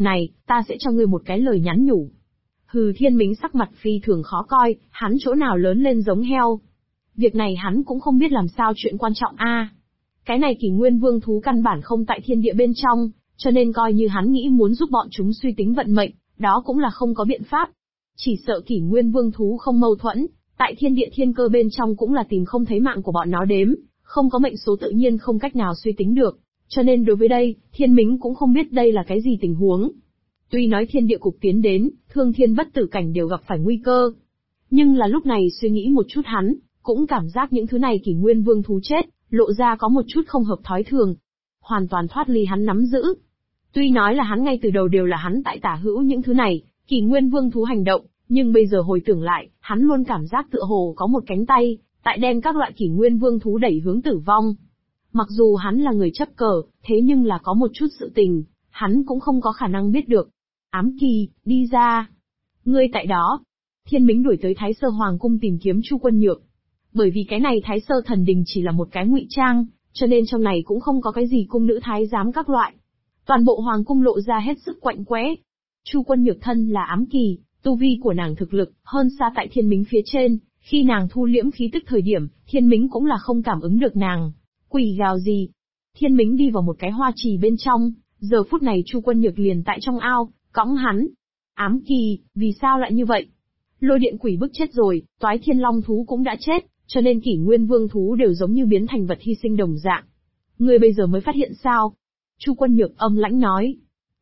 này, ta sẽ cho ngươi một cái lời nhắn nhủ. Hừ, Thiên Mính sắc mặt phi thường khó coi, hắn chỗ nào lớn lên giống heo. Việc này hắn cũng không biết làm sao chuyện quan trọng a. Cái này Kỷ Nguyên Vương thú căn bản không tại thiên địa bên trong, cho nên coi như hắn nghĩ muốn giúp bọn chúng suy tính vận mệnh, đó cũng là không có biện pháp. Chỉ sợ Kỷ Nguyên Vương thú không mâu thuẫn, tại thiên địa thiên cơ bên trong cũng là tìm không thấy mạng của bọn nó đếm, không có mệnh số tự nhiên không cách nào suy tính được. Cho nên đối với đây, Thiên Mính cũng không biết đây là cái gì tình huống. Tuy nói thiên địa cục tiến đến, thương thiên bất tử cảnh đều gặp phải nguy cơ. Nhưng là lúc này suy nghĩ một chút hắn, cũng cảm giác những thứ này Kỷ Nguyên Vương thú chết, lộ ra có một chút không hợp thói thường. Hoàn toàn thoát ly hắn nắm giữ. Tuy nói là hắn ngay từ đầu đều là hắn tại tả hữu những thứ này, Kỷ Nguyên Vương thú hành động, nhưng bây giờ hồi tưởng lại, hắn luôn cảm giác tựa hồ có một cánh tay, tại đem các loại Kỷ Nguyên Vương thú đẩy hướng tử vong. Mặc dù hắn là người chấp cờ, thế nhưng là có một chút sự tình, hắn cũng không có khả năng biết được. Ám Kỳ, đi ra. Ngươi tại đó. Thiên Mính đuổi tới Thái Sơ Hoàng cung tìm kiếm Chu Quân Nhược. Bởi vì cái này Thái Sơ Thần Đình chỉ là một cái ngụy trang, cho nên trong này cũng không có cái gì cung nữ thái giám các loại. Toàn bộ hoàng cung lộ ra hết sức quạnh quẽ. Chu Quân Nhược thân là Ám Kỳ, tu vi của nàng thực lực hơn xa tại Thiên Mính phía trên, khi nàng thu liễm khí tức thời điểm, Thiên Mính cũng là không cảm ứng được nàng. Quỷ gào gì? Thiên Mính đi vào một cái hoa trì bên trong, giờ phút này Chu Quân Nhược liền tại trong ao, cõng hắn. Ám Kỳ, vì sao lại như vậy? Lôi điện quỷ bức chết rồi, Toái Thiên Long thú cũng đã chết, cho nên Kỷ Nguyên Vương thú đều giống như biến thành vật hy sinh đồng dạng. Ngươi bây giờ mới phát hiện sao? Chu Quân Nhược âm lãnh nói.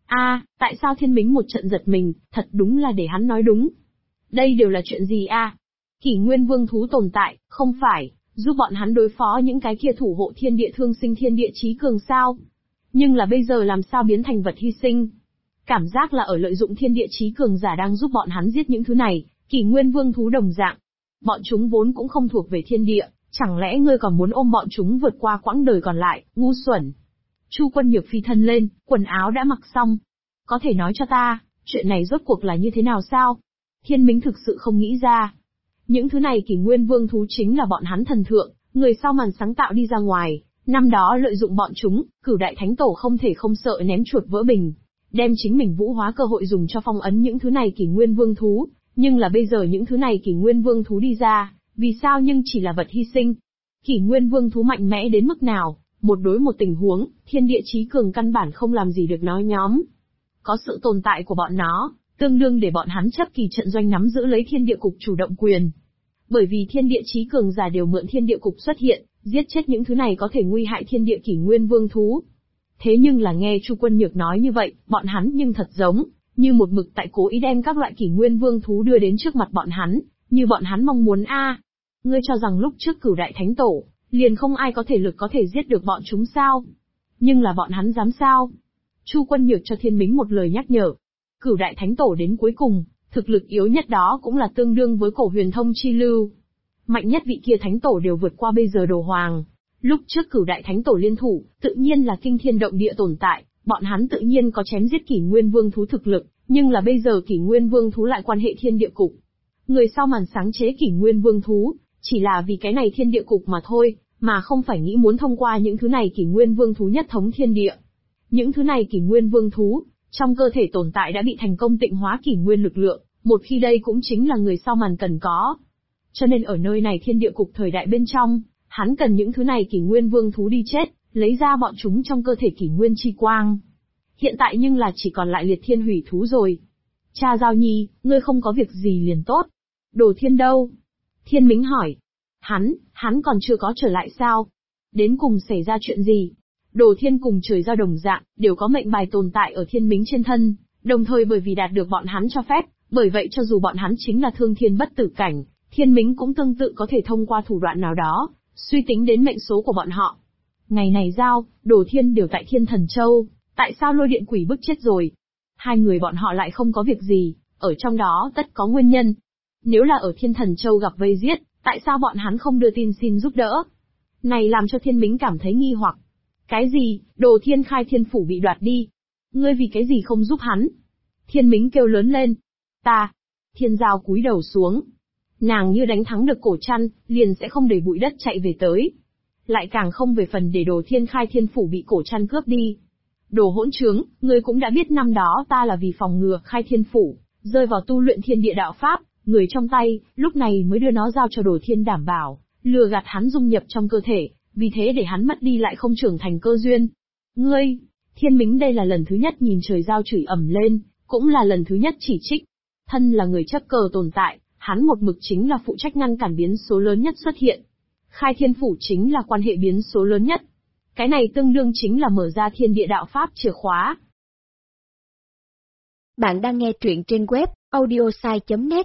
Tại sao Thiên Mính một trận giật mình, thật đúng là để hắn nói đúng. Đây đều là chuyện gì a? Kỷ Nguyên Vương thú tồn tại, không phải giúp bọn hắn đối phó những cái kia thủ hộ thiên địa thương sinh thiên địa chí cường sao? Nhưng là bây giờ làm sao biến thành vật hy sinh? Cảm giác là ở lợi dụng thiên địa chí cường giả đang giúp bọn hắn giết những thứ này, Kỷ Nguyên Vương thú đồng dạng. Bọn chúng vốn cũng không thuộc về thiên địa, chẳng lẽ ngươi còn muốn ôm bọn chúng vượt qua quãng đời còn lại, ngu xuẩn. Chu Quân Nhược phi thân lên, quần áo đã mặc xong. Có thể nói cho ta, chuyện này rốt cuộc là như thế nào sao? Thiên Mính thực sự không nghĩ ra. Những thứ này Kỷ Nguyên Vương thú chính là bọn hắn thần thượng, người sau màn sáng tạo đi ra ngoài, năm đó lợi dụng bọn chúng, Cửu Đại Thánh Tổ không thể không sợ ném chuột vỡ bình, đem chính mình vũ hóa cơ hội dùng cho phong ấn những thứ này Kỷ Nguyên Vương thú, nhưng là bây giờ những thứ này Kỷ Nguyên Vương thú đi ra, vì sao nhưng chỉ là vật hy sinh? Kỷ Nguyên Vương thú mạnh mẽ đến mức nào, một đối một tình huống, thiên địa chí cường căn bản không làm gì được nói nhóm. Có sự tồn tại của bọn nó, tương đương để bọn hắn chấp kỳ trận doanh nắm giữ lấy thiên địa cục chủ động quyền. Bởi vì thiên địa chí cường giả đều mượn thiên địa cục xuất hiện, giết chết những thứ này có thể nguy hại thiên địa Kỷ Nguyên Vương thú. Thế nhưng là nghe Chu Quân Nhược nói như vậy, bọn hắn nhưng thật giống như một mực tại cố ý đem các loại Kỷ Nguyên Vương thú đưa đến trước mặt bọn hắn, như bọn hắn mong muốn Ngươi cho rằng lúc trước Cửu Đại Thánh Tổ, liền không ai có thể lực có thể giết được bọn chúng sao? Nhưng là bọn hắn dám sao? Chu Quân Nhược cho Thiên Mính một lời nhắc nhở. Cửu Đại Thánh Tổ đến cuối cùng, thực lực yếu nhất đó cũng là tương đương với Cổ Huyền Thông chi lưu. Mạnh nhất vị kia Thánh Tổ đều vượt qua bây giờ Đồ Hoàng. Lúc trước Cửu Đại Thánh Tổ liên thủ, tự nhiên là kinh thiên động địa tồn tại, bọn hắn tự nhiên có chém giết Kỷ Nguyên Vương thú thực lực, nhưng là bây giờ Kỷ Nguyên Vương thú lại quan hệ thiên địa cục. Người sau màn sáng chế Kỷ Nguyên Vương thú, chỉ là vì cái này thiên địa cục mà thôi, mà không phải nghĩ muốn thông qua những thứ này Kỷ Nguyên Vương thú nhất thống thiên địa. Những thứ này Kỷ Nguyên Vương thú, trong cơ thể tồn tại đã bị thành công tịnh hóa Kỷ Nguyên lực lượng, một khi đây cũng chính là người sau màn cần có. Cho nên ở nơi này thiên địa cục thời đại bên trong, hắn cần những thứ này Kỷ Nguyên Vương thú đi chết, lấy ra bọn chúng trong cơ thể Kỷ Nguyên chi quang. Hiện tại nhưng là chỉ còn lại Liệt Thiên hủy thú rồi. Cha Giao Nhi, ngươi không có việc gì liền tốt. Đồ Thiên đâu? Thiên Mính hỏi. Hắn còn chưa có trở lại sao? Đến cùng xảy ra chuyện gì? Đồ Thiên cùng Trời Giao đồng dạng, đều có mệnh bài tồn tại ở Thiên Mính trên thân, đồng thời bởi vì đạt được bọn hắn cho phép, bởi vậy cho dù bọn hắn chính là thương thiên bất tử cảnh, Thiên Mính cũng tương tự có thể thông qua thủ đoạn nào đó, suy tính đến mệnh số của bọn họ. Ngày này Giao, Đồ Thiên đều tại Thiên Thần Châu, tại sao lôi điện quỷ bức chết rồi? Hai người bọn họ lại không có việc gì, ở trong đó tất có nguyên nhân. Nếu là ở Thiên Thần Châu gặp vây giết, tại sao bọn hắn không đưa tin xin giúp đỡ? Này làm cho Thiên Mính cảm thấy nghi hoặc. Cái gì, Đồ Thiên khai thiên phủ bị đoạt đi? Ngươi vì cái gì không giúp hắn? Thiên Mính kêu lớn lên. Ta. Thiên Giao cúi đầu xuống. Nàng như đánh thắng được cổ trăn, liền sẽ không để bụi đất chạy về tới. Lại càng không về phần để Đồ Thiên khai thiên phủ bị cổ trăn cướp đi. Đồ hỗn trướng, ngươi cũng đã biết năm đó ta là vì phòng ngừa Khai Thiên Phủ rơi vào tu luyện thiên địa đạo pháp, người trong tay, lúc này mới đưa nó giao cho Đồ Thiên đảm bảo, lừa gạt hắn dung nhập trong cơ thể, vì thế để hắn mất đi lại không trưởng thành cơ duyên. Ngươi, Thiên Mính đây là lần thứ nhất nhìn trời giao chửi ầm lên, cũng là lần thứ nhất chỉ trích. Thân là người chấp cờ tồn tại, hắn một mực chính là phụ trách ngăn cản biến số lớn nhất xuất hiện. Khai Thiên Phủ chính là quan hệ biến số lớn nhất. Cái này tương đương chính là mở ra thiên địa đạo pháp chìa khóa. Bạn đang nghe truyện trên web audiosai.net.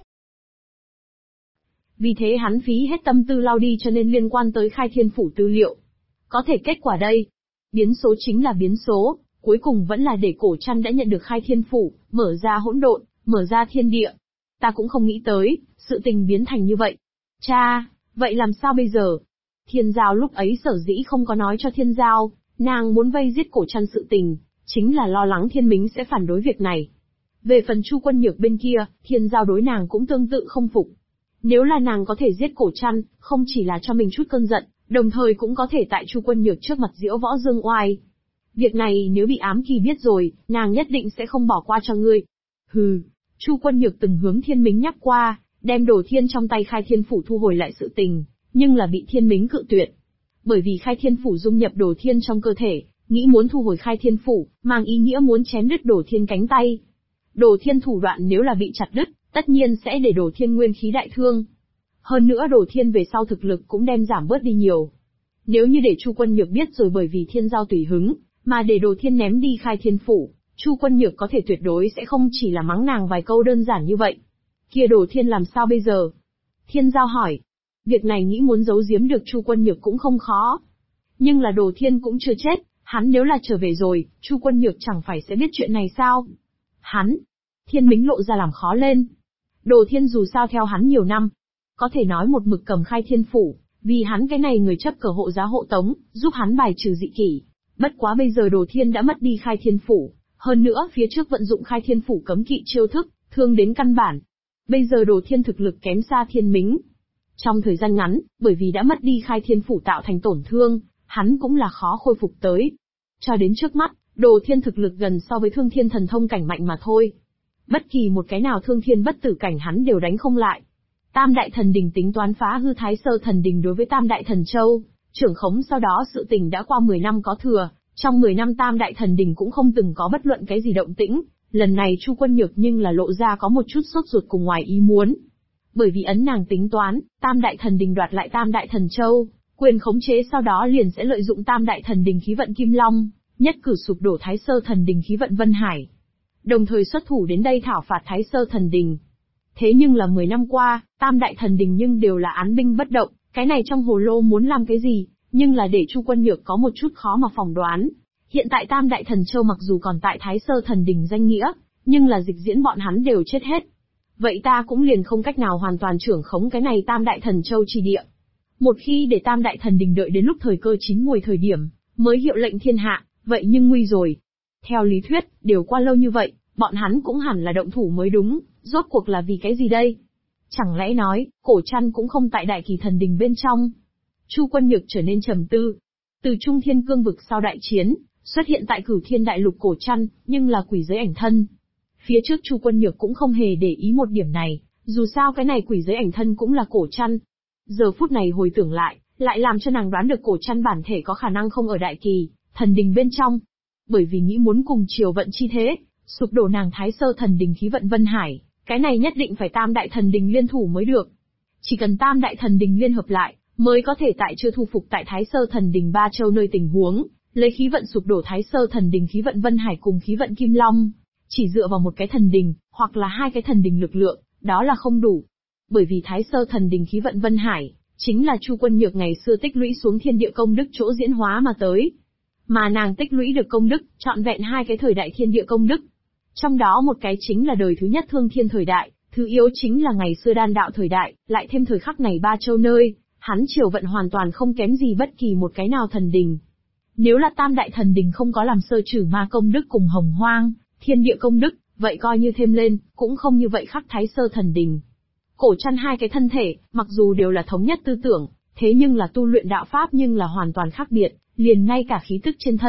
Vì thế hắn phí hết tâm tư lao đi cho nên liên quan tới Khai Thiên Phủ tư liệu. Có thể kết quả đây. Biến số chính là biến số, cuối cùng vẫn là để Cổ Trăn đã nhận được Khai Thiên Phủ, mở ra hỗn độn, mở ra thiên địa. Ta cũng không nghĩ tới, sự tình biến thành như vậy. Cha, vậy làm sao bây giờ? Thiên Giao lúc ấy sở dĩ không có nói cho Thiên Giao, nàng muốn vây giết Cổ Trăn sự tình, chính là lo lắng Thiên Mính sẽ phản đối việc này. Về phần Chu Quân Nhược bên kia, Thiên Giao đối nàng cũng tương tự không phục. Nếu là nàng có thể giết Cổ Trăn, không chỉ là cho mình chút cơn giận, đồng thời cũng có thể tại Chu Quân Nhược trước mặt diễu võ dương oai. Việc này nếu bị ám kỳ biết rồi, nàng nhất định sẽ không bỏ qua cho ngươi. Hừ, Chu Quân Nhược từng hướng Thiên Mính nhắc qua, đem Đồ Thiên trong tay Khai Thiên Phủ thu hồi lại sự tình, nhưng là bị Thiên Mính cự tuyệt. Bởi vì Khai Thiên Phủ dung nhập Đồ Thiên trong cơ thể, nghĩ muốn thu hồi Khai Thiên Phủ, mang ý nghĩa muốn chém đứt Đồ Thiên cánh tay. Đồ Thiên thủ đoạn nếu là bị chặt đứt, tất nhiên sẽ để Đồ Thiên nguyên khí đại thương. Hơn nữa Đồ Thiên về sau thực lực cũng đem giảm bớt đi nhiều. Nếu như để Chu Quân Nhược biết rồi bởi vì Thiên Giao tùy hứng, mà để Đồ Thiên ném đi Khai Thiên Phủ, Chu Quân Nhược có thể tuyệt đối sẽ không chỉ là mắng nàng vài câu đơn giản như vậy. Kia Đồ Thiên làm sao bây giờ? Thiên Giao hỏi. Việc này nghĩ muốn giấu giếm được Chu Quân Nhược cũng không khó. Nhưng là Đồ Thiên cũng chưa chết, hắn nếu là trở về rồi, Chu Quân Nhược chẳng phải sẽ biết chuyện này sao? Hắn, Thiên Mính lộ ra làm khó lên. Đồ Thiên dù sao theo hắn nhiều năm, có thể nói một mực cầm Khai Thiên Phủ, vì hắn cái này người chấp cờ hộ giá hộ tống, giúp hắn bài trừ dị kỷ. Bất quá bây giờ Đồ Thiên đã mất đi Khai Thiên Phủ, hơn nữa phía trước vận dụng Khai Thiên Phủ cấm kỵ chiêu thức, thương đến căn bản. Bây giờ Đồ Thiên thực lực kém xa Thiên Mính. Trong thời gian ngắn, bởi vì đã mất đi Khai Thiên Phủ tạo thành tổn thương, hắn cũng là khó khôi phục tới. Cho đến trước mắt, Đồ Thiên thực lực gần so với Thương Thiên Thần Thông cảnh mạnh mà thôi. Bất kỳ một cái nào Thương Thiên bất tử cảnh hắn đều đánh không lại. Tam Đại Thần Đình tính toán phá hư Thái Sơ Thần Đình đối với Tam Đại Thần Châu, trưởng khống sau đó sự tình đã qua 10 năm có thừa, trong 10 năm Tam Đại Thần Đình cũng không từng có bất luận cái gì động tĩnh, lần này Chu Quân Nhược nhưng là lộ ra có một chút sốt ruột cùng ngoài ý muốn. Bởi vì ấn nàng tính toán, Tam Đại Thần Đình đoạt lại Tam Đại Thần Châu, quyền khống chế sau đó liền sẽ lợi dụng Tam Đại Thần Đình khí vận Kim Long, nhất cử sụp đổ Thái Sơ Thần Đình khí vận Vân Hải. Đồng thời xuất thủ đến đây thảo phạt Thái Sơ Thần Đình. Thế nhưng là 10 năm qua, Tam Đại Thần Đình nhưng đều là án binh bất động, cái này trong hồ lô muốn làm cái gì, nhưng là để Chu Quân Nhược có một chút khó mà phỏng đoán. Hiện tại Tam Đại Thần Châu mặc dù còn tại Thái Sơ Thần Đình danh nghĩa, nhưng là dịch diễn bọn hắn đều chết hết. Vậy ta cũng liền không cách nào hoàn toàn trưởng khống cái này Tam Đại Thần Châu chi địa. Một khi để Tam Đại Thần Đình đợi đến lúc thời cơ chín muồi thời điểm, mới hiệu lệnh thiên hạ, vậy nhưng nguy rồi. Theo lý thuyết, đều qua lâu như vậy, bọn hắn cũng hẳn là động thủ mới đúng, rốt cuộc là vì cái gì đây? Chẳng lẽ nói, Cổ Trăn cũng không tại Đại Kỳ Thần Đình bên trong? Chu Quân Nhược trở nên trầm tư. Từ Trung Thiên Cương vực sau đại chiến, xuất hiện tại Cửu Thiên Đại Lục Cổ Trăn, nhưng là quỷ giới ảnh thân. Phía trước Chu Quân Nhược cũng không hề để ý một điểm này, dù sao cái này quỷ giới ảnh thân cũng là Cổ Trăn. Giờ phút này hồi tưởng lại làm cho nàng đoán được Cổ Trăn bản thể có khả năng không ở Đại Kỳ Thần Đình bên trong. Bởi vì nghĩ muốn cùng Triều Vận chi thế, sụp đổ nàng Thái Sơ Thần Đình khí vận Vân Hải, cái này nhất định phải Tam Đại Thần Đình liên thủ mới được. Chỉ cần Tam Đại Thần Đình liên hợp lại, mới có thể tại chưa thu phục tại Thái Sơ Thần Đình Ba Châu nơi tình huống, lấy khí vận sụp đổ Thái Sơ Thần Đình khí vận Vân Hải cùng khí vận Kim Long. Chỉ dựa vào một cái thần đình, hoặc là hai cái thần đình lực lượng, đó là không đủ. Bởi vì Thái Sơ Thần Đình khí vận Vân Hải, chính là Chu Quân Nhược ngày xưa tích lũy xuống thiên địa công đức chỗ diễn hóa mà tới. Mà nàng tích lũy được công đức, trọn vẹn hai cái thời đại thiên địa công đức. Trong đó một cái chính là đời thứ nhất Thương Thiên thời đại, thứ yếu chính là ngày xưa Đan Đạo thời đại, lại thêm thời khắc này Ba Châu nơi, hắn Triều Vận hoàn toàn không kém gì bất kỳ một cái nào thần đình. Nếu là Tam Đại Thần Đình không có làm sơ trừ ma công đức cùng Hồng Hoang, thiên địa công đức, vậy coi như thêm lên, cũng không như vậy khắc Thái Sơ Thần Đình. Cổ Trăn hai cái thân thể, mặc dù đều là thống nhất tư tưởng, thế nhưng là tu luyện đạo pháp nhưng là hoàn toàn khác biệt, liền ngay cả khí tức trên thân,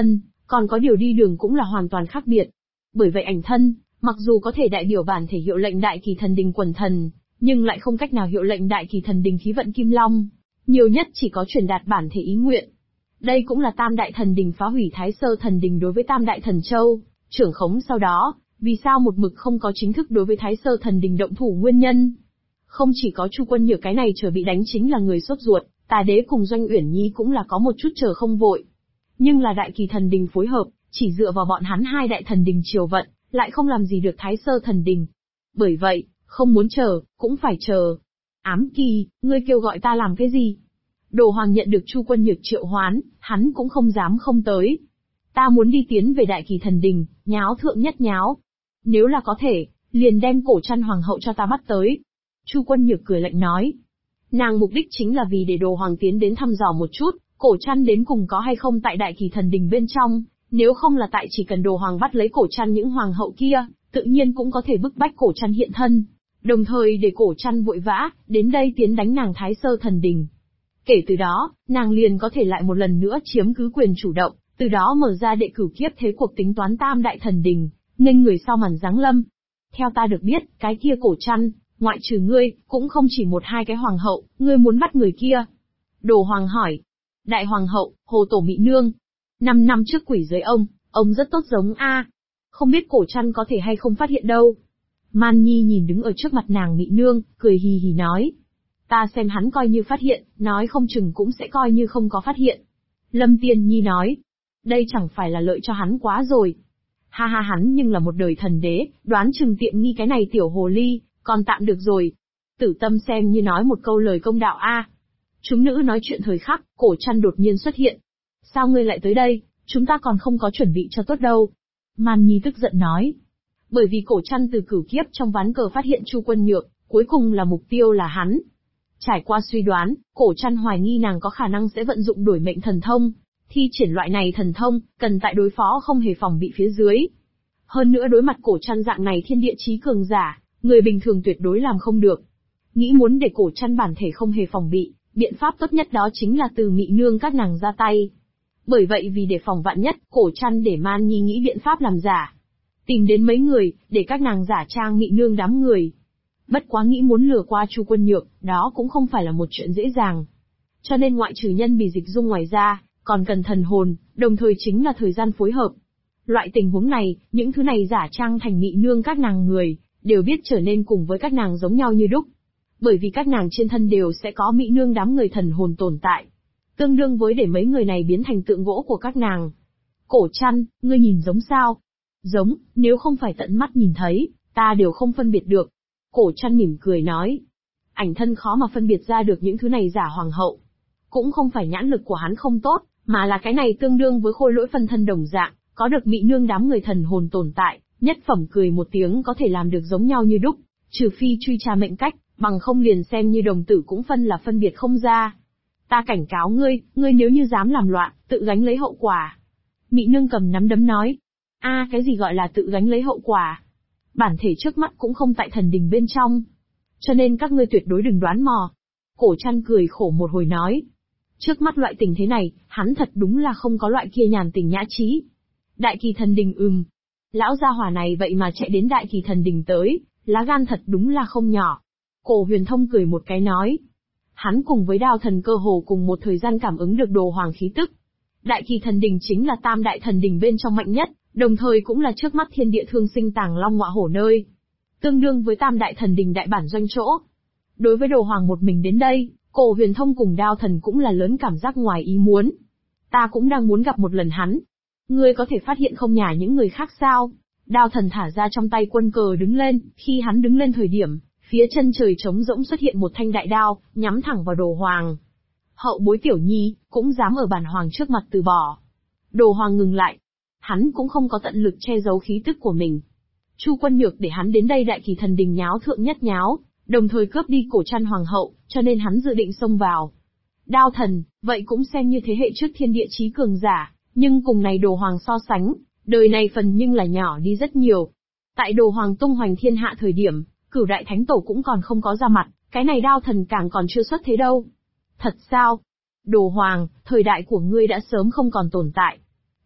còn có điều đi đường cũng là hoàn toàn khác biệt. Bởi vậy ảnh thân, mặc dù có thể đại biểu bản thể hiệu lệnh Đại Kỳ Thần Đình quần thần, nhưng lại không cách nào hiệu lệnh Đại Kỳ Thần Đình khí vận Kim Long, nhiều nhất chỉ có truyền đạt bản thể ý nguyện. Đây cũng là Tam Đại Thần Đình phá hủy Thái Sơ Thần Đình đối với Tam Đại Thần Châu, trưởng khống sau đó, vì sao một mực không có chính thức đối với Thái Sơ Thần Đình động thủ nguyên nhân. Không chỉ có Chu Quân Nhược cái này chờ bị đánh chính là người sốt ruột, Tà Đế cùng Doanh Uyển Nhi cũng là có một chút chờ không vội. Nhưng là Đại Kỳ Thần Đình phối hợp, chỉ dựa vào bọn hắn hai Đại Thần Đình triều vận, lại không làm gì được Thái Sơ Thần Đình. Bởi vậy, không muốn chờ, cũng phải chờ. Ám Kỳ, ngươi kêu gọi ta làm cái gì? Đồ Hoàng nhận được Chu Quân Nhược triệu hoán, hắn cũng không dám không tới. Ta muốn đi tiến về Đại Kỳ Thần Đình, nháo thượng nhất nháo. Nếu là có thể, liền đem Cổ Trăn Hoàng hậu cho ta bắt tới. Chu Quân Nhược cười lạnh nói. Nàng mục đích chính là vì để Đồ Hoàng tiến đến thăm dò một chút, Cổ Trăn đến cùng có hay không tại Đại Kỳ Thần Đình bên trong, nếu không là tại chỉ cần Đồ Hoàng bắt lấy Cổ Trăn những hoàng hậu kia, tự nhiên cũng có thể bức bách Cổ Trăn hiện thân, đồng thời để Cổ Trăn vội vã, đến đây tiến đánh nàng Thái Sơ Thần Đình. Kể từ đó, nàng liền có thể lại một lần nữa chiếm cứ quyền chủ động, từ đó mở ra đệ cửu kiếp thế cuộc tính toán Tam Đại Thần Đình, nghênh người sau màn giáng lâm. Theo ta được biết, cái kia Cổ Trăn, ngoại trừ ngươi, cũng không chỉ một hai cái hoàng hậu, ngươi muốn bắt người kia. Đồ Hoàng hỏi. Đại hoàng hậu, Hồ Tổ Mị Nương. 5 năm trước quỷ giới ông rất tốt giống a. Không biết Cổ Trăn có thể hay không phát hiện đâu. Man Nhi nhìn đứng ở trước mặt nàng Mị Nương, cười hì hì nói. Ta xem hắn coi như phát hiện, nói không chừng cũng sẽ coi như không có phát hiện. Lâm Tiên Nhi nói. Đây chẳng phải là lợi cho hắn quá rồi. Ha ha, hắn nhưng là một đời thần đế, đoán chừng tiện nghi cái này tiểu hồ ly, còn tạm được rồi. Tử Tâm xem như nói một câu lời công đạo a. Chúng nữ nói chuyện thời khắc, Cổ Trăn đột nhiên xuất hiện. Sao ngươi lại tới đây, chúng ta còn không có chuẩn bị cho tốt đâu. Man Nhi tức giận nói. Bởi vì Cổ Trăn từ cửu kiếp trong ván cờ phát hiện Chu Quân Nhược, cuối cùng là mục tiêu là hắn. Trải qua suy đoán, Cổ Trăn hoài nghi nàng có khả năng sẽ vận dụng đổi mệnh thần thông. Thi triển loại này thần thông, cần tại đối phó không hề phòng bị phía dưới. Hơn nữa đối mặt Cổ Trăn dạng này thiên địa chí cường giả, người bình thường tuyệt đối làm không được. Nghĩ muốn để Cổ Trăn bản thể không hề phòng bị, biện pháp tốt nhất đó chính là từ Mị Nương các nàng ra tay. Bởi vậy vì để phòng vạn nhất, Cổ Trăn để Man Nhi nghĩ biện pháp làm giả. Tìm đến mấy người, để các nàng giả trang Mị Nương đám người. Bất quá nghĩ muốn lừa qua Chu Quân Nhược, đó cũng không phải là một chuyện dễ dàng. Cho nên ngoại trừ nhân bì dịch dung ngoài ra, còn cần thần hồn, đồng thời chính là thời gian phối hợp. Loại tình huống này, những thứ này giả trang thành Mị Nương các nàng người, đều biết trở nên cùng với các nàng giống nhau như đúc. Bởi vì các nàng trên thân đều sẽ có Mị Nương đám người thần hồn tồn tại. Tương đương với để mấy người này biến thành tượng gỗ của các nàng. Cổ Trăn, ngươi nhìn giống sao? Giống, nếu không phải tận mắt nhìn thấy, ta đều không phân biệt được. Cổ Trăn mỉm cười nói. Ảnh thân khó mà phân biệt ra được những thứ này giả hoàng hậu. Cũng không phải nhãn lực của hắn không tốt, mà là cái này tương đương với khôi lỗi phân thân đồng dạng, có được Mị Nương đám người thần hồn tồn tại, nhất phẩm cười một tiếng có thể làm được giống nhau như đúc, trừ phi truy tra mệnh cách, bằng không liền xem như đồng tử cũng phân biệt không ra. Ta cảnh cáo ngươi, ngươi nếu như dám làm loạn, tự gánh lấy hậu quả. Mị Nương cầm nắm đấm nói. Cái gì gọi là tự gánh lấy hậu quả? Bản thể trước mắt cũng không tại thần đình bên trong. Cho nên các ngươi tuyệt đối đừng đoán mò. Cổ Trăn cười khổ một hồi nói. Trước mắt loại tình thế này, hắn thật đúng là không có loại kia nhàn tình nhã trí. Đại Kỳ Thần Đình Lão gia hỏa này vậy mà chạy đến Đại Kỳ Thần Đình tới, lá gan thật đúng là không nhỏ. Cổ Huyền Thông cười một cái nói. Hắn cùng với Đao Thần cơ hồ cùng một thời gian cảm ứng được Đồ Hoàng khí tức. Đại Kỳ Thần Đình chính là Tam Đại Thần Đình bên trong mạnh nhất, đồng thời cũng là trước mắt thiên địa thương sinh tàng long ngọa hổ nơi. Tương đương với Tam Đại Thần Đình đại bản doanh chỗ. Đối với Đồ Hoàng một mình đến đây, Cổ Huyền Thông cùng Đao Thần cũng là lớn cảm giác ngoài ý muốn. Ta cũng đang muốn gặp một lần hắn. Ngươi có thể phát hiện không nhả những người khác sao? Đao Thần thả ra trong tay quân cờ đứng lên, khi hắn đứng lên thời điểm, phía chân trời trống rỗng xuất hiện một thanh đại đao, nhắm thẳng vào Đồ Hoàng. Hậu bối Tiểu Nhi, cũng dám ở bản hoàng trước mặt từ bỏ. Đồ Hoàng ngừng lại. Hắn cũng không có tận lực che giấu khí tức của mình. Chu Quân Nhược để hắn đến đây Đại Kỳ Thần Đình nháo thượng nhất nháo, đồng thời cướp đi Cổ Trăn hoàng hậu, cho nên hắn dự định xông vào. Đao Thần, vậy cũng xem như thế hệ trước thiên địa chí cường giả, nhưng cùng này Đồ Hoàng so sánh, đời này phần nhưng là nhỏ đi rất nhiều. Tại Đồ Hoàng tung hoành thiên hạ thời điểm, Cửu Đại Thánh Tổ cũng còn không có ra mặt, cái này Đao Thần càng còn chưa xuất thế đâu. Thật sao? Đồ Hoàng, thời đại của ngươi đã sớm không còn tồn tại.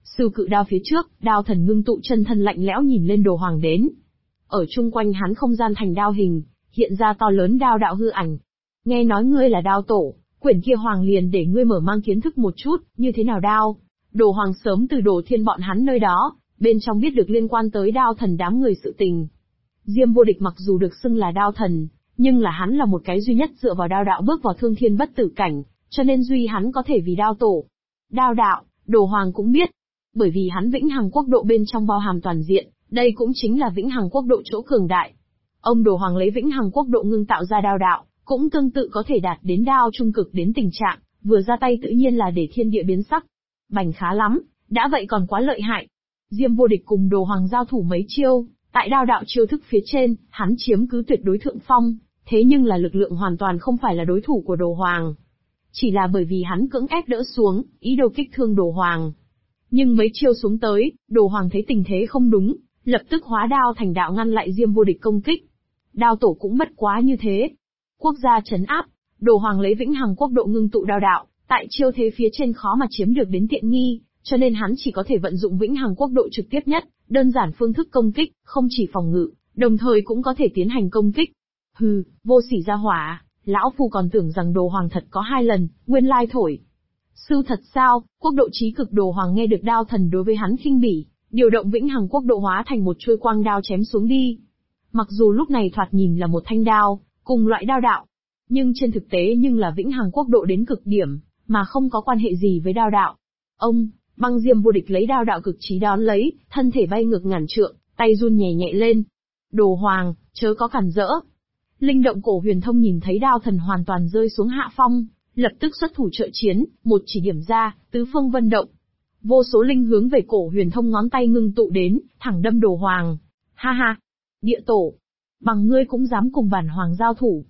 Sưu cự đao phía trước, đao thần ngưng tụ chân thân lạnh lẽo nhìn lên Đồ Hoàng đến. Ở chung quanh hắn không gian thành đao hình, hiện ra to lớn đao đạo hư ảnh. Nghe nói ngươi là đao tổ, quyển kia Hoàng liền để ngươi mở mang kiến thức một chút, như thế nào đao. Đồ Hoàng sớm từ Đồ Thiên bọn hắn nơi đó, bên trong biết được liên quan tới đao thần đám người sự tình. Diêm Vô Địch mặc dù được xưng là đao thần, nhưng là hắn là một cái duy nhất dựa vào đao đạo bước vào thương thiên bất tử cảnh, cho nên duy hắn có thể vì đao tổ. Đao đạo, Đồ Hoàng cũng biết. Bởi vì hắn Vĩnh Hằng Quốc độ bên trong bao hàm toàn diện, đây cũng chính là Vĩnh Hằng Quốc độ chỗ cường đại. Ông Đồ Hoàng lấy Vĩnh Hằng Quốc độ ngưng tạo ra đao đạo, cũng tương tự có thể đạt đến đao trung cực đến tình trạng, vừa ra tay tự nhiên là để thiên địa biến sắc. Bành khá lắm, đã vậy còn quá lợi hại. Diêm Vô Địch cùng Đồ Hoàng giao thủ mấy chiêu, tại đao đạo chiêu thức phía trên, hắn chiếm cứ tuyệt đối thượng phong, thế nhưng là lực lượng hoàn toàn không phải là đối thủ của Đồ Hoàng. Chỉ là bởi vì hắn cưỡng ép đỡ xuống, ý đồ kích thương Đồ Hoàng. Nhưng mấy chiêu xuống tới, Đồ Hoàng thấy tình thế không đúng, lập tức hóa đao thành đạo ngăn lại Diêm Vô Địch công kích. Đao tổ cũng bất quá như thế. Quốc gia trấn áp, Đồ Hoàng lấy Vĩnh Hằng Quốc độ ngưng tụ đao đạo, tại chiêu thế phía trên khó mà chiếm được đến tiện nghi, cho nên hắn chỉ có thể vận dụng Vĩnh Hằng Quốc độ trực tiếp nhất, đơn giản phương thức công kích, không chỉ phòng ngự, đồng thời cũng có thể tiến hành công kích. Hừ, vô sỉ ra hỏa, lão phu còn tưởng rằng Đồ Hoàng thật có 2 lần, nguyên lai thổi. Sư thật sao? Quốc độ chí cực Đồ Hoàng nghe được đao thần đối với hắn khinh bỉ, điều động Vĩnh Hằng Quốc độ hóa thành một chuôi quang đao chém xuống đi. Mặc dù lúc này thoạt nhìn là một thanh đao, cùng loại đao đạo, nhưng trên thực tế nhưng là Vĩnh Hằng Quốc độ đến cực điểm, mà không có quan hệ gì với đao đạo. Ông, Băng Diêm Vô Địch lấy đao đạo cực chí đón lấy, thân thể bay ngược ngàn trượng, tay run nhẹ nhẹ lên. Đồ Hoàng, chớ có cản rỡ. Linh động cổ huyền thông nhìn thấy đao thần hoàn toàn rơi xuống hạ phong, lập tức xuất thủ trợ chiến, một chỉ điểm ra, tứ phương vân động. Vô số linh hướng về cổ huyền thông ngón tay ngưng tụ đến, thẳng đâm Đồ Hoàng. Ha ha! Địa tổ! Bằng ngươi cũng dám cùng bản hoàng giao thủ.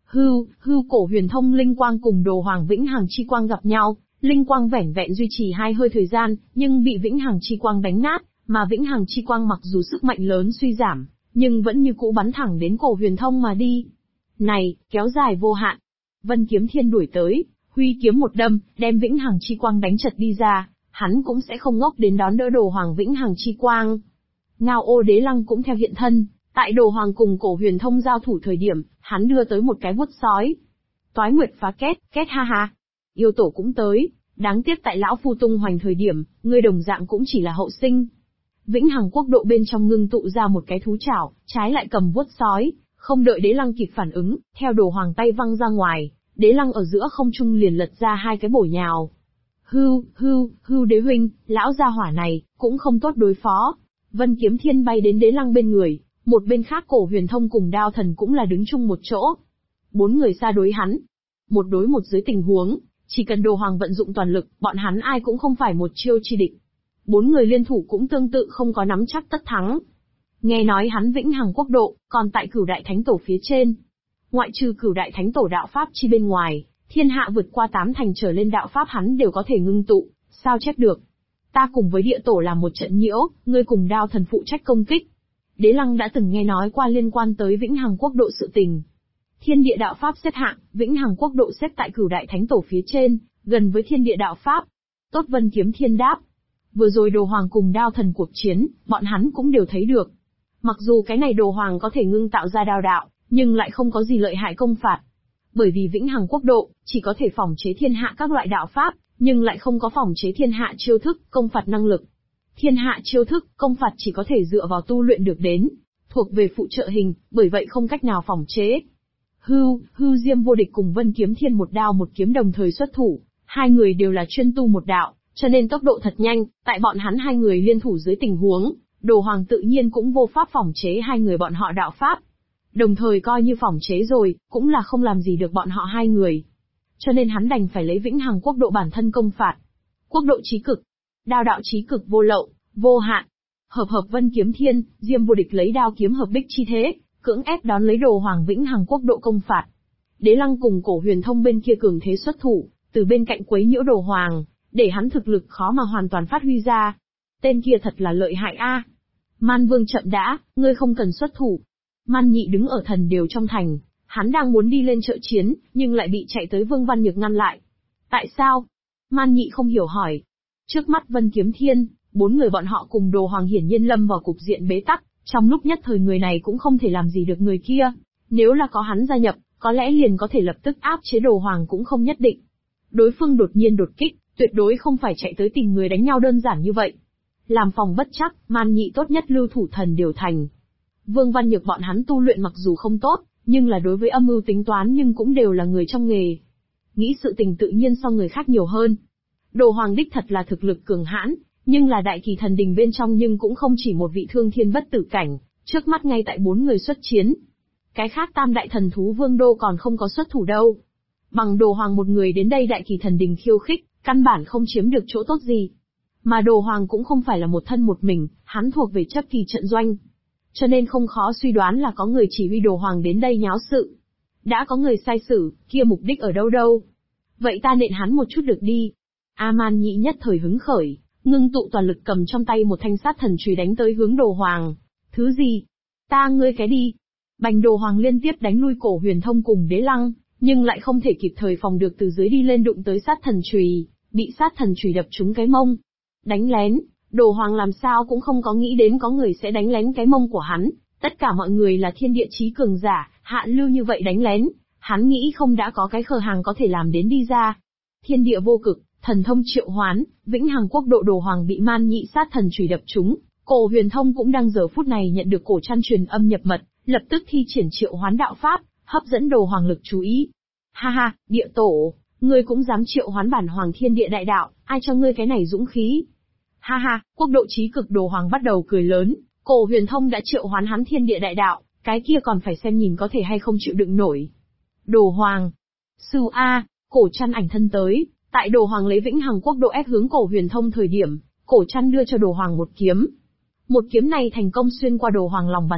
Hưu cổ huyền thông linh quang cùng Đồ Hoàng Vĩnh Hằng chi quang gặp nhau, linh quang vẻn vẹn duy trì 2 hơi thời gian, nhưng bị Vĩnh Hằng chi quang đánh nát, mà Vĩnh Hằng chi quang mặc dù sức mạnh lớn suy giảm, nhưng vẫn như cũ bắn thẳng đến cổ huyền thông mà đi. Này, kéo dài vô hạn. Vân Kiếm Thiên đuổi tới, huy kiếm một đâm, đem Vĩnh Hằng chi quang đánh chật đi ra, hắn cũng sẽ không ngốc đến đón đỡ Đồ Hoàng Vĩnh Hằng chi quang. Ngao Ô Đế Lăng cũng theo hiện thân, tại Đồ Hoàng cùng cổ huyền thông giao thủ thời điểm, hắn đưa tới một cái vuốt sói. Toái Nguyệt phá két ha ha. Yêu tổ cũng tới, đáng tiếc tại lão phu tung hoành thời điểm, ngươi đồng dạng cũng chỉ là hậu sinh. Vĩnh Hằng Quốc độ bên trong ngưng tụ ra một cái thú chảo, trái lại cầm vuốt sói, không đợi Đế Lăng kịp phản ứng, theo Đồ Hoàng tay văng ra ngoài, Đế Lăng ở giữa không trung liền lật ra 2 cái bổ nhào. Hưu đế huynh, lão gia hỏa này, cũng không tốt đối phó. Vân Kiếm Thiên bay đến Đế Lăng bên người, một bên khác cổ huyền thông cùng đao thần cũng là đứng chung một chỗ. 4 người xa đối hắn. Một đối một dưới tình huống, chỉ cần Đồ Hoàng vận dụng toàn lực, bọn hắn ai cũng không phải một chiêu chi địch. 4 người liên thủ cũng tương tự không có nắm chắc tất thắng. Nghe nói hắn Vĩnh Hằng Quốc độ, còn tại Cửu Đại Thánh Tổ phía trên. Ngoại trừ Cửu Đại Thánh Tổ đạo pháp chi bên ngoài, thiên hạ vượt qua 8 thành trở lên đạo pháp hắn đều có thể ngưng tụ, sao trách được. Ta cùng với địa tổ làm một trận nhiễu, ngươi cùng đao thần phụ trách công kích. Đế Lăng đã từng nghe nói qua liên quan tới Vĩnh Hằng Quốc độ sự tình. Thiên địa đạo pháp xếp hạng, Vĩnh Hằng Quốc độ xếp tại Cửu Đại Thánh Tổ phía trên, gần với thiên địa đạo pháp. Tốt Vân Kiếm Thiên đáp. Vừa rồi Đồ Hoàng cùng đao thần cuộc chiến, bọn hắn cũng đều thấy được. Mặc dù cái này Đồ Hoàng có thể ngưng tạo ra đao đạo, nhưng lại không có gì lợi hại công phạt. Bởi vì Vĩnh Hằng Quốc độ, chỉ có thể phòng chế thiên hạ các loại đạo pháp, nhưng lại không có phòng chế thiên hạ chiêu thức, công phạt năng lực. Thiên hạ chiêu thức, công phạt chỉ có thể dựa vào tu luyện được đến, thuộc về phụ trợ hình, bởi vậy không cách nào phòng chế. Hưu Diêm Vô Địch cùng Vân Kiếm Thiên một đao một kiếm đồng thời xuất thủ, 2 người đều là chuyên tu một đạo, cho nên tốc độ thật nhanh, tại bọn hắn 2 người liên thủ dưới tình huống, Đồ Hoàng tự nhiên cũng vô pháp phòng chế 2 người bọn họ đạo pháp. Đồng thời coi như phòng chế rồi, cũng là không làm gì được bọn họ 2 người. Cho nên hắn đành phải lấy Vĩnh Hằng Quốc độ bản thân công phạt. Quốc độ chí cực, đao đạo chí cực vô lậu, vô hạn. Hợp Vân Kiếm Thiên, Diêm Vô Địch lấy đao kiếm hợp bích chi thế, cưỡng ép đón lấy Đồ Hoàng Vĩnh Hằng Quốc độ công phạt. Đế Lăng cùng cổ huyền thông bên kia cường thế xuất thủ, từ bên cạnh quấy nhiễu Đồ Hoàng, để hắn thực lực khó mà hoàn toàn phát huy ra. Tên kia thật là lợi hại a. Man Vương chậm đã, ngươi không cần xuất thủ. Man Nhị đứng ở Thần Đều trong thành, hắn đang muốn đi lên trợ chiến, nhưng lại bị chạy tới Vương Văn Nhược ngăn lại. Tại sao? Man Nhị không hiểu hỏi. Trước mắt Vân Kiếm Thiên, 4 người bọn họ cùng Đồ Hoàng hiển nhiên lâm vào cục diện bế tắc, trong lúc nhất thời người này cũng không thể làm gì được người kia. Nếu là có hắn gia nhập, có lẽ liền có thể lập tức áp chế Đồ Hoàng cũng không nhất định. Đối phương đột nhiên đột kích, tuyệt đối không phải chạy tới tìm người đánh nhau đơn giản như vậy. Làm phòng bất chắc, Man Nhị tốt nhất lưu thủ thần điều thành. Vương Văn Nhược bọn hắn tu luyện mặc dù không tốt, nhưng là đối với âm mưu tính toán nhưng cũng đều là người trong nghề. Nghĩ sự tình tự nhiên so người khác nhiều hơn. Đồ Hoàng đích thật là thực lực cường hãn, nhưng là đại kỳ thần đình bên trong nhưng cũng không chỉ một vị thương thiên bất tử cảnh, trước mắt ngay tại 4 người xuất chiến. Cái khác tam đại thần thú vương đô còn không có xuất thủ đâu. Bằng Đồ Hoàng một người đến đây đại kỳ thần đình khiêu khích, căn bản không chiếm được chỗ tốt gì. Mà Đồ Hoàng cũng không phải là một thân một mình, hắn thuộc về chấp kỳ trận doanh. Cho nên không khó suy đoán là có người chỉ huy Đồ Hoàng đến đây nháo sự. Đã có người sai sử, kia mục đích ở đâu đâu. Vậy ta nện hắn một chút được đi. Man Nhị nhất thời hứng khởi, ngưng tụ toàn lực cầm trong tay một thanh sát thần chùy đánh tới hướng Đồ Hoàng. Thứ gì? Ta ngươi cái đi. Bành Đồ Hoàng liên tiếp đánh lui Cổ Huyền Thông cùng Đế Lăng, nhưng lại không thể kịp thời phòng được từ dưới đi lên đụng tới sát thần chùy, bị sát thần chùy đập trúng cái mông. Đánh lén, Đồ Hoàng làm sao cũng không có nghĩ đến có người sẽ đánh lén cái mông của hắn, tất cả mọi người là thiên địa chí cường giả, hạ lưu như vậy đánh lén, hắn nghĩ không đã có cái khờ hàng có thể làm đến đi ra. Thiên địa vô cực, thần thông triệu hoán, vĩnh hằng quốc độ Đồ Hoàng bị Man Nhị sát thần chùy đập trúng, Cổ Huyền Thông cũng đang giờ phút này nhận được cổ chăn truyền âm nhập mật, lập tức thi triển triệu hoán đạo pháp, hấp dẫn Đồ Hoàng lực chú ý. Ha ha, địa tổ, ngươi cũng dám triệu hoán bản Hoàng Thiên Địa Đại Đạo, ai cho ngươi cái này dũng khí? Ha ha, quốc độ chí cực Đồ Hoàng bắt đầu cười lớn, Cổ Huyền Thông đã triệu hoán hắn Thiên Địa Đại Đạo, cái kia còn phải xem nhìn có thể hay không chịu đựng nổi. Đồ Hoàng, sư A, cổ chăn ảnh thân tới, tại Đồ Hoàng lấy vĩnh hằng quốc độ ép hướng Cổ Huyền Thông thời điểm, cổ chăn đưa cho Đồ Hoàng một kiếm. Một kiếm này thành công xuyên qua Đồ Hoàng lòng bàn